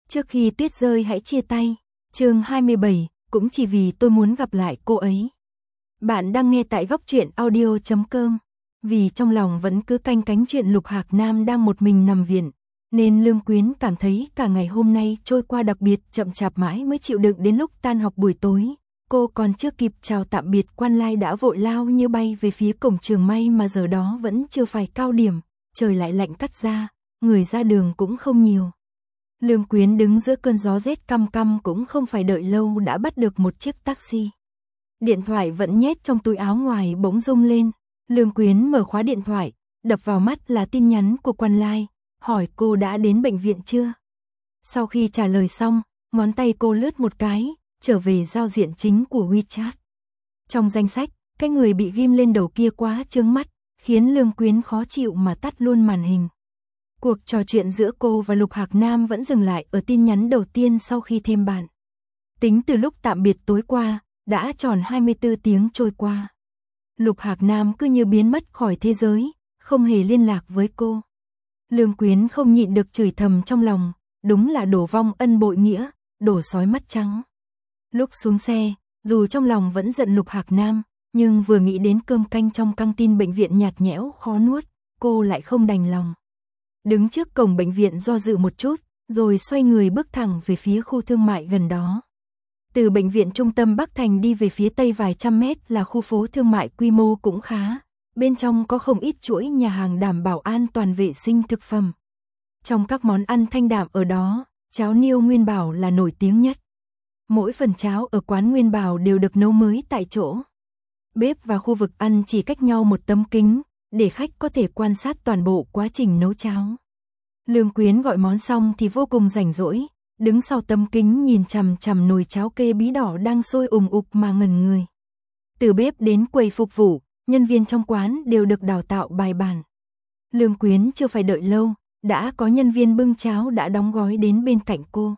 Trước khi tuyết rơi hãy chia tay. Chương 27, cũng chỉ vì tôi muốn gặp lại cô ấy. Bạn đang nghe tại góc truyện audio.com. Vì trong lòng vẫn cứ canh cánh chuyện Lục Hạc Nam đang một mình nằm viện, nên Lương Quyến cảm thấy cả ngày hôm nay trôi qua đặc biệt chậm chạp, mãi mới chịu đựng đến lúc tan học buổi tối. Cô còn chưa kịp chào tạm biệt Quan Lai đã vội lao như bay về phía cổng trường, may mà giờ đó vẫn chưa phải cao điểm, trời lại lạnh cắt da, người ra đường cũng không nhiều. Lương Quyến đứng giữa cơn gió rét căm căm cũng không phải đợi lâu đã bắt được một chiếc taxi. Điện thoại vẫn nhét trong túi áo ngoài bỗng rung lên. Lương Quyến mở khóa điện thoại, đập vào mắt là tin nhắn của Quan Lai, hỏi cô đã đến bệnh viện chưa. Sau khi trả lời xong, ngón tay cô lướt một cái, trở về giao diện chính của WeChat. Trong danh sách, cái người bị ghim lên đầu kia quá chướng mắt, khiến Lương Quyến khó chịu mà tắt luôn màn hình. Cuộc trò chuyện giữa cô và Lục Hạc Nam vẫn dừng lại ở tin nhắn đầu tiên sau khi thêm bạn. Tính từ lúc tạm biệt tối qua, đã tròn 24 tiếng trôi qua. Lục Hạc Nam cứ như biến mất khỏi thế giới, không hề liên lạc với cô. Lương Quyến không nhịn được chửi thầm trong lòng, đúng là đổ vong ân bội nghĩa, đổ sói mắt trắng. Lúc xuống xe, dù trong lòng vẫn giận Lục Hạc Nam, nhưng vừa nghĩ đến cơm canh trong căng tin bệnh viện nhạt nhẽo khó nuốt, cô lại không đành lòng. Đứng trước cổng bệnh viện do dự một chút, rồi xoay người bước thẳng về phía khu thương mại gần đó. Từ bệnh viện trung tâm Bắc Thành đi về phía tây vài trăm mét là khu phố thương mại quy mô cũng khá, bên trong có không ít chuỗi nhà hàng đảm bảo an toàn vệ sinh thực phẩm. Trong các món ăn thanh đạm ở đó, cháo niêu Nguyên Bảo là nổi tiếng nhất. Mỗi phần cháo ở quán Nguyên Bảo đều được nấu mới tại chỗ. Bếp và khu vực ăn chỉ cách nhau một tấm kính, để khách có thể quan sát toàn bộ quá trình nấu cháo. Lương Quyến gọi món xong thì vô cùng rảnh rỗi, đứng sau tấm kính nhìn chằm chằm nồi cháo kê bí đỏ đang sôi ùm ục mà ngẩn người. Từ bếp đến quầy phục vụ, nhân viên trong quán đều được đào tạo bài bản. Lương Quyến chưa phải đợi lâu, đã có nhân viên bưng cháo đã đóng gói đến bên cạnh cô.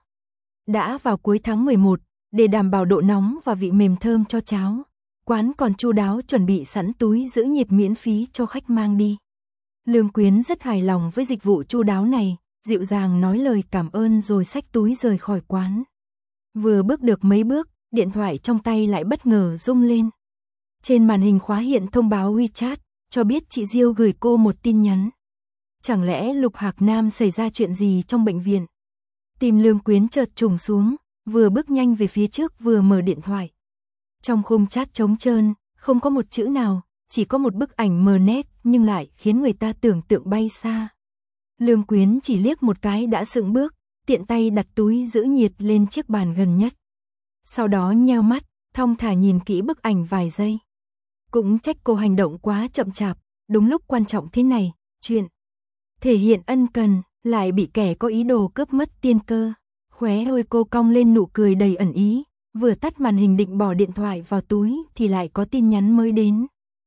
Đã vào cuối tháng 11, để đảm bảo độ nóng và vị mềm thơm cho cháo, quán còn chu đáo chuẩn bị sẵn túi giữ nhiệt miễn phí cho khách mang đi. Lương Quyến rất hài lòng với dịch vụ chu đáo này, dịu dàng nói lời cảm ơn rồi xách túi rời khỏi quán. Vừa bước được mấy bước, điện thoại trong tay lại bất ngờ rung lên. Trên màn hình khóa hiện thông báo WeChat, cho biết chị Diêu gửi cô một tin nhắn. Chẳng lẽ Lục Hạc Nam xảy ra chuyện gì trong bệnh viện? Tim Lương Quyến chợt trùng xuống, vừa bước nhanh về phía trước vừa mở điện thoại. Trong khung chat trống trơn, không có một chữ nào, chỉ có một bức ảnh mờ nét nhưng lại khiến người ta tưởng tượng bay xa. Lương Quyến chỉ liếc một cái đã sững bước, tiện tay đặt túi giữ nhiệt lên chiếc bàn gần nhất. Sau đó nheo mắt, thong thả nhìn kỹ bức ảnh vài giây. Cũng trách cô hành động quá chậm chạp, đúng lúc quan trọng thế này, chuyện thể hiện ân cần, lại bị kẻ có ý đồ cướp mất tiên cơ. Khóe môi cô cong lên nụ cười đầy ẩn ý, vừa tắt màn hình định bỏ điện thoại vào túi thì lại có tin nhắn mới đến.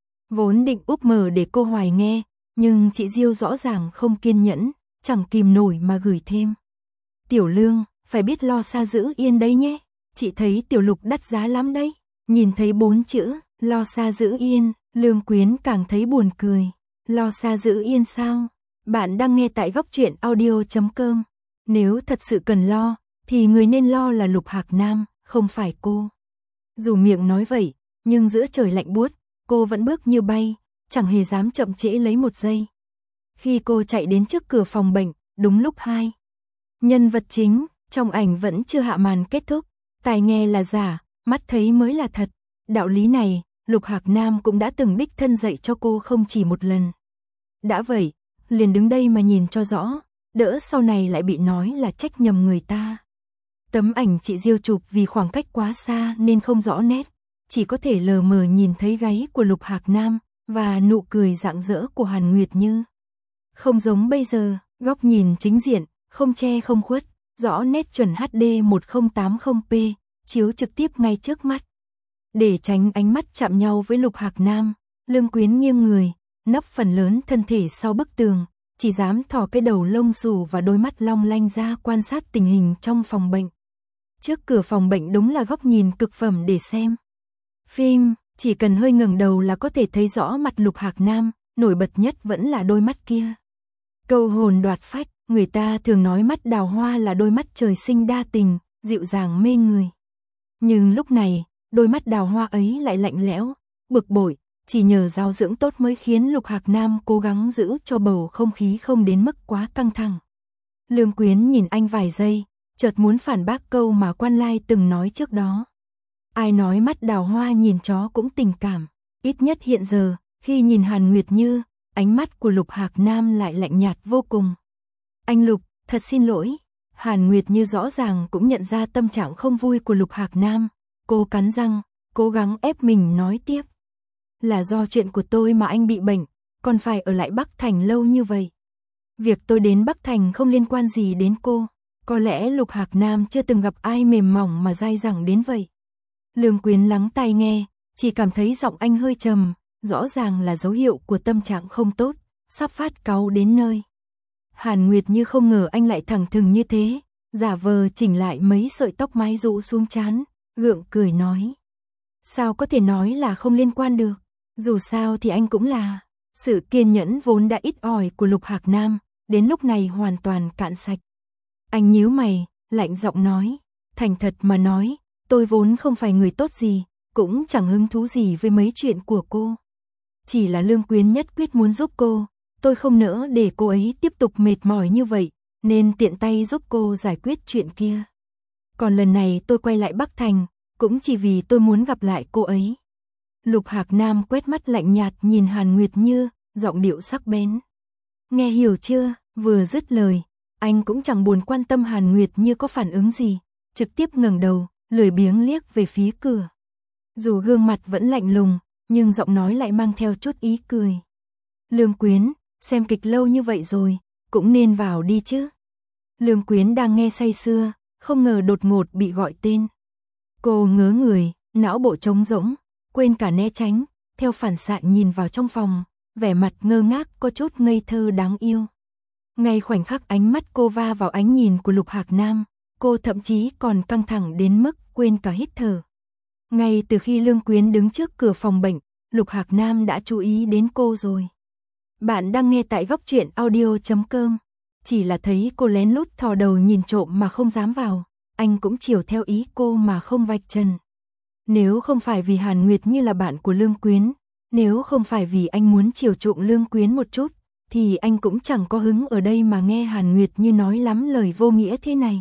Vốn định úp mở để cô Hoài nghe, nhưng chị Diêu rõ ràng không kiên nhẫn, chẳng kìm nổi mà gửi thêm. Tiểu Lương, phải biết lo xa giữ yên đấy nhé, chị thấy Tiểu Lục đắt giá lắm đấy. Nhìn thấy 4 chữ, lo xa giữ yên, Lương Quyến càng thấy buồn cười. Lo xa giữ yên sao? Bạn đang nghe tại góc truyện audio.com. Nếu thật sự cần lo, thì người nên lo là Lục Hạc Nam, không phải cô. Dù miệng nói vậy, nhưng giữa trời lạnh buốt, cô vẫn bước như bay, chẳng hề dám chậm trễ lấy một giây. Khi cô chạy đến trước cửa phòng bệnh, đúng lúc nhân vật chính trong ảnh vẫn chưa hạ màn kết thúc, tai nghe là giả, mắt thấy mới là thật. Đạo lý này, Lục Hạc Nam cũng đã từng đích thân dạy cho cô không chỉ một lần. Đã vậy, liền đứng đây mà nhìn cho rõ, đỡ sau này lại bị nói là trách nhầm người ta. Tấm ảnh chị Diêu chụp vì khoảng cách quá xa nên không rõ nét, chỉ có thể lờ mờ nhìn thấy gáy của Lục Hạc Nam và nụ cười rạng rỡ của Hàn Nguyệt Như. Không giống bây giờ, góc nhìn chính diện, không che không khuất, rõ nét chuẩn HD 1080p, chiếu trực tiếp ngay trước mắt. Để tránh ánh mắt chạm nhau với Lục Hạc Nam, Lương Quyến nghiêng người, nấp phần lớn thân thể sau bức tường, chỉ dám thò cái đầu lông xù và đôi mắt long lanh ra quan sát tình hình trong phòng bệnh. Trước cửa phòng bệnh đúng là góc nhìn cực phẩm để xem phim, chỉ cần hơi ngẩng đầu là có thể thấy rõ mặt Lục Hạc Nam, nổi bật nhất vẫn là đôi mắt kia. Câu hồn đoạt phách, Người ta thường nói mắt đào hoa là đôi mắt trời sinh đa tình, dịu dàng mê người. Nhưng lúc này, đôi mắt đào hoa ấy lại lạnh lẽo, bực bội, chỉ nhờ giáo dưỡng tốt mới khiến Lục Hạc Nam cố gắng giữ cho bầu không khí không đến mức quá căng thẳng. Lương Quyến nhìn anh vài giây, chợt muốn phản bác câu mà Quan Lai từng nói trước đó. Ai nói mắt đào hoa nhìn chó cũng tình cảm, ít nhất hiện giờ, khi nhìn Hàn Nguyệt Như, ánh mắt của Lục Hạc Nam lại lạnh nhạt vô cùng. Anh Lục, thật xin lỗi. Hàn Nguyệt Như rõ ràng cũng nhận ra tâm trạng không vui của Lục Hạc Nam. Cô cắn răng, cố gắng ép mình nói tiếp. Là do chuyện của tôi mà anh bị bệnh, còn phải ở lại Bắc Thành lâu như vậy. Việc tôi đến Bắc Thành không liên quan gì đến cô. Có lẽ Lục Hạc Nam chưa từng gặp ai mềm mỏng mà dai dẳng đến vậy. Lương Quyến lắng tai nghe, chỉ cảm thấy giọng anh hơi trầm, rõ ràng là dấu hiệu của tâm trạng không tốt, sắp phát cáu đến nơi. Hàn Nguyệt Như không ngờ anh lại thẳng thừng như thế, giả vờ chỉnh lại mấy sợi tóc mái rũ xuống trán, gượng cười nói. Sao có thể nói là không liên quan được, dù sao thì anh cũng là. Sự kiên nhẫn vốn đã ít ỏi của Lục Hạc Nam, đến lúc này hoàn toàn cạn sạch. Anh nhíu mày, lạnh giọng nói, thành thật mà nói, tôi vốn không phải người tốt gì, cũng chẳng hứng thú gì với mấy chuyện của cô. Chỉ là Lương Quyến nhất quyết muốn giúp cô, tôi không nỡ để cô ấy tiếp tục mệt mỏi như vậy, nên tiện tay giúp cô giải quyết chuyện kia. Còn lần này tôi quay lại Bắc Thành, cũng chỉ vì tôi muốn gặp lại cô ấy. Lục Hạc Nam quét mắt lạnh nhạt nhìn Hàn Nguyệt Như, giọng điệu sắc bén. Nghe hiểu chưa? Vừa dứt lời, anh cũng chẳng buồn quan tâm Hàn Nguyệt Như có phản ứng gì, trực tiếp ngẩng đầu, lười biếng liếc về phía cửa. Dù gương mặt vẫn lạnh lùng, nhưng giọng nói lại mang theo chút ý cười. Lương Quyến, xem kịch lâu như vậy rồi, cũng nên vào đi chứ. Lương Quyến đang nghe say sưa, không ngờ đột ngột bị gọi tên. Cô ngớ người, não bộ trống rỗng, quên cả né tránh, theo phản xạ nhìn vào trong phòng, vẻ mặt ngơ ngác có chút ngây thơ đáng yêu. Ngay khoảnh khắc ánh mắt cô va vào ánh nhìn của Lục Hạc Nam, cô thậm chí còn căng thẳng đến mức quên cả hít thở. Ngay từ khi Lương Quyến đứng trước cửa phòng bệnh, Lục Hạc Nam đã chú ý đến cô rồi. Bạn đang nghe tại góc truyện audio.com. Chỉ là thấy cô lén lút thò đầu nhìn trộm mà không dám vào, anh cũng chiều theo ý cô mà không vạch trần. Nếu không phải vì Hàn Nguyệt Như là bạn của Lương Quyến, nếu không phải vì anh muốn chiều chuộng Lương Quyến một chút, thì anh cũng chẳng có hứng ở đây mà nghe Hàn Nguyệt Như nói lắm lời vô nghĩa thế này.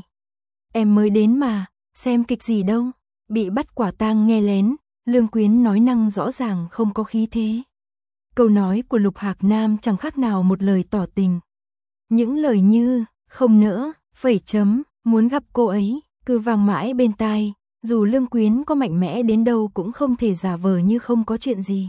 Em mới đến mà, xem kịch gì đâu, bị bắt quả tang nghe lén, Lương Quyến nói năng rõ ràng không có khí thế. Câu nói của Lục Hạc Nam chẳng khác nào một lời tỏ tình. Những lời như, không nỡ, phẩy chấm, muốn gặp cô ấy, cứ vang mãi bên tai, dù Lương Quyến có mạnh mẽ đến đâu cũng không thể giả vờ như không có chuyện gì.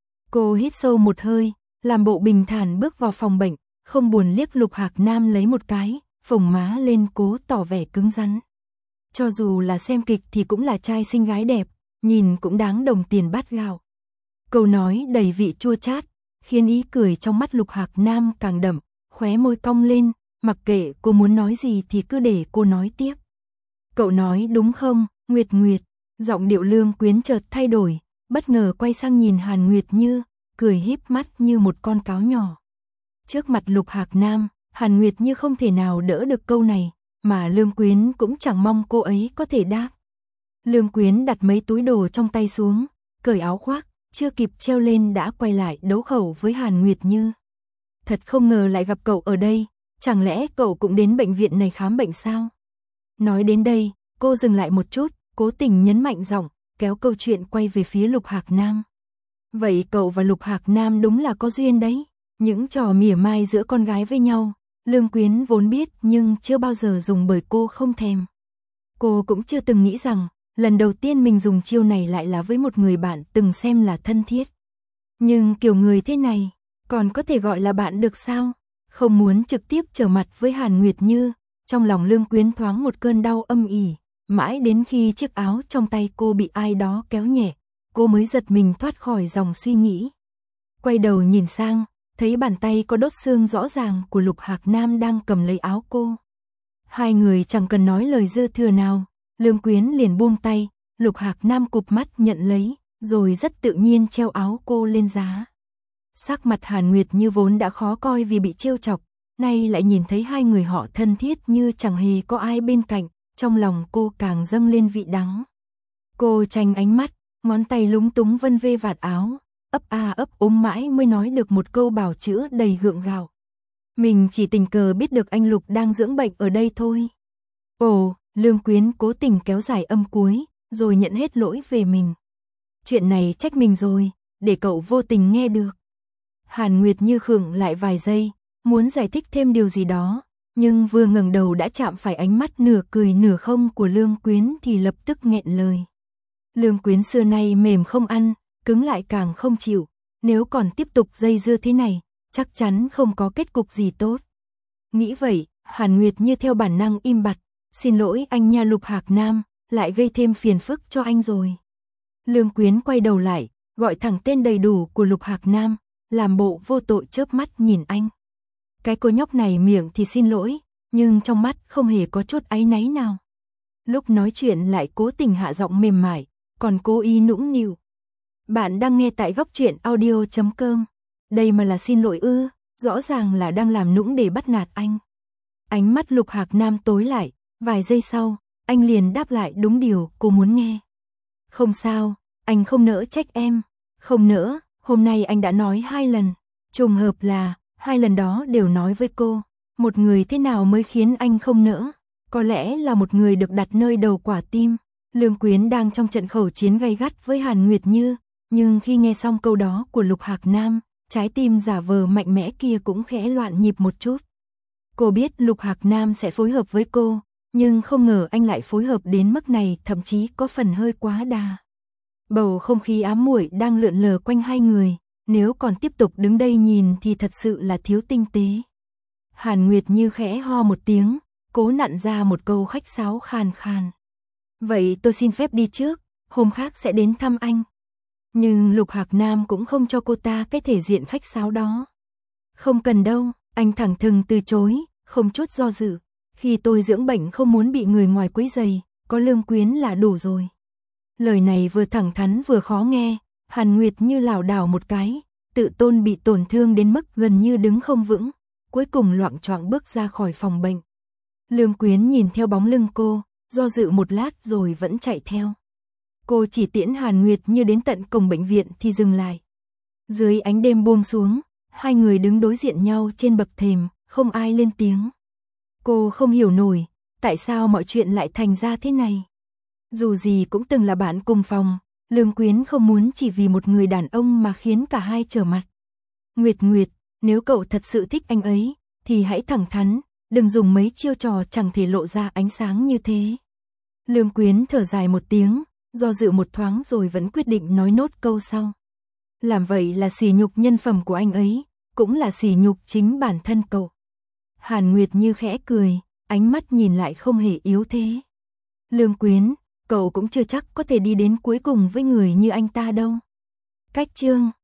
Cô hít sâu một hơi, làm bộ bình thản bước vào phòng bệnh, không buồn liếc Lục Hạc Nam lấy một cái, phồng má lên cố tỏ vẻ cứng rắn. Cho dù là xem kịch thì cũng là trai xinh gái đẹp, nhìn cũng đáng đồng tiền bát gạo. Câu nói đầy vị chua chát, khiến ý cười trong mắt Lục Hạc Nam càng đậm, khóe môi cong lên, mặc kệ cô muốn nói gì thì cứ để cô nói tiếp. Cậu nói đúng không, Nguyệt Nguyệt? Giọng điệu Lương Quyến chợt thay đổi, bất ngờ quay sang nhìn Hàn Nguyệt Như, cười híp mắt như một con cáo nhỏ. Trước mặt Lục Hạc Nam, Hàn Nguyệt Như không thể nào đỡ được câu này, mà Lương Quyến cũng chẳng mong cô ấy có thể đáp. Lương Quyến đặt mấy túi đồ trong tay xuống, cởi áo khoác, chưa kịp treo lên đã quay lại đấu khẩu với Hàn Nguyệt Như. Thật không ngờ lại gặp cậu ở đây, chẳng lẽ cậu cũng đến bệnh viện này khám bệnh sao? Nói đến đây, cô dừng lại một chút, cố tình nhấn mạnh giọng, kéo câu chuyện quay về phía Lục Hạc Nam. Vậy cậu và Lục Hạc Nam đúng là có duyên đấy, những trò mỉa mai giữa con gái với nhau, Lương Quyến vốn biết nhưng chưa bao giờ dùng bởi cô không thèm. Cô cũng chưa từng nghĩ rằng, lần đầu tiên mình dùng chiêu này lại là với một người bạn từng xem là thân thiết. Nhưng kiểu người thế này, còn có thể gọi là bạn được sao? Không muốn trực tiếp trở mặt với Hàn Nguyệt Như, trong lòng Lương Quyến thoáng một cơn đau âm ỉ, mãi đến khi chiếc áo trong tay cô bị ai đó kéo nhẹ, cô mới giật mình thoát khỏi dòng suy nghĩ. Quay đầu nhìn sang, thấy bàn tay có đốt xương rõ ràng của Lục Hạc Nam đang cầm lấy áo cô. Hai người chẳng cần nói lời dư thừa nào, Lương Quyến liền buông tay, Lục Hạc Nam cụp mắt nhận lấy, rồi rất tự nhiên treo áo cô lên giá. Sắc mặt Hàn Nguyệt Như vốn đã khó coi vì bị trêu chọc, nay lại nhìn thấy hai người họ thân thiết như chẳng hề có ai bên cạnh, trong lòng cô càng dâng lên vị đắng. Cô tránh ánh mắt, ngón tay lúng túng vân vê vạt áo, ấp a ấp úng mãi mới nói được một câu bào chữa đầy gượng gạo. Mình chỉ tình cờ biết được anh Lục đang dưỡng bệnh ở đây thôi. Ồ, Lương Quyến cố tình kéo dài âm cuối, rồi nhận hết lỗi về mình. Chuyện này trách mình rồi, để cậu vô tình nghe được. Hàn Nguyệt Như khựng lại vài giây, muốn giải thích thêm điều gì đó, nhưng vừa ngẩng đầu đã chạm phải ánh mắt nửa cười nửa không của Lương Quyến thì lập tức nghẹn lời. Lương Quyến xưa nay mềm không ăn, cứng lại càng không chịu, nếu còn tiếp tục dây dưa thế này, chắc chắn không có kết cục gì tốt. Nghĩ vậy, Hàn Nguyệt Như theo bản năng im bặt, xin lỗi anh nha Lục Hạc Nam, lại gây thêm phiền phức cho anh rồi. Lương Quyến quay đầu lại, gọi thẳng tên đầy đủ của Lục Hạc Nam, làm bộ vô tội chớp mắt nhìn anh. Cái cô nhóc này miệng thì xin lỗi, nhưng trong mắt không hề có chút áy náy nào. Lúc nói chuyện lại cố tình hạ giọng mềm mại, còn cố ý nũng nịu. Bạn đang nghe tại góc truyện audio.com. Đây mà là xin lỗi ư, rõ ràng là đang làm nũng để bắt nạt anh. Ánh mắt Lục Hạc Nam tối lại, vài giây sau, anh liền đáp lại đúng điều cô muốn nghe. Không sao, anh không nỡ trách em. Không nỡ, hôm nay anh đã nói 2 lần. Trùng hợp là, 2 lần đó đều nói với cô. Một người thế nào mới khiến anh không nỡ? Có lẽ là một người được đặt nơi đầu quả tim. Lương Quyến đang trong trận khẩu chiến gay gắt với Hàn Nguyệt Như, nhưng khi nghe xong câu đó của Lục Hạc Nam, trái tim giả vờ mạnh mẽ kia cũng khẽ loạn nhịp một chút. Cô biết Lục Hạc Nam sẽ phối hợp với cô, nhưng không ngờ anh lại phối hợp đến mức này, thậm chí có phần hơi quá đà. Bầu không khí ám muội đang lượn lờ quanh hai người, nếu còn tiếp tục đứng đây nhìn thì thật sự là thiếu tinh tế. Hàn Nguyệt Như khẽ ho một tiếng, cố nặn ra một câu khách sáo khàn khàn. Vậy tôi xin phép đi trước, hôm khác sẽ đến thăm anh. Nhưng Lục Hạc Nam cũng không cho cô ta cái thể diện khách sáo đó. Không cần đâu, anh thẳng thừng từ chối, không chút do dự. Khi tôi dưỡng bệnh không muốn bị người ngoài quấy rầy, có Lương Quyến là đủ rồi. Lời này vừa thẳng thắn vừa khó nghe, Hàn Nguyệt Như lảo đảo một cái, tự tôn bị tổn thương đến mức gần như đứng không vững, cuối cùng loạng choạng bước ra khỏi phòng bệnh. Lương Quyến nhìn theo bóng lưng cô, do dự một lát rồi vẫn chạy theo. Cô chỉ tiễn Hàn Nguyệt Như đến tận cổng bệnh viện thì dừng lại. Dưới ánh đêm buông xuống, hai người đứng đối diện nhau trên bậc thềm, không ai lên tiếng. Cô không hiểu nổi, tại sao mọi chuyện lại thành ra thế này. Dù gì cũng từng là bạn cùng phòng, Lương Quyến không muốn chỉ vì một người đàn ông mà khiến cả hai trở mặt. Nguyệt, nếu cậu thật sự thích anh ấy, thì hãy thẳng thắn, đừng dùng mấy chiêu trò chẳng thể lộ ra ánh sáng như thế. Lương Quyến thở dài một tiếng, do dự một thoáng rồi vẫn quyết định nói nốt câu sau. Làm vậy là sỉ nhục nhân phẩm của anh ấy, cũng là sỉ nhục chính bản thân cậu. Hàn Nguyệt Như khẽ cười, ánh mắt nhìn lại không hề yếu thế. Lương Quyến, cậu cũng chưa chắc có thể đi đến cuối cùng với người như anh ta đâu. Cách chương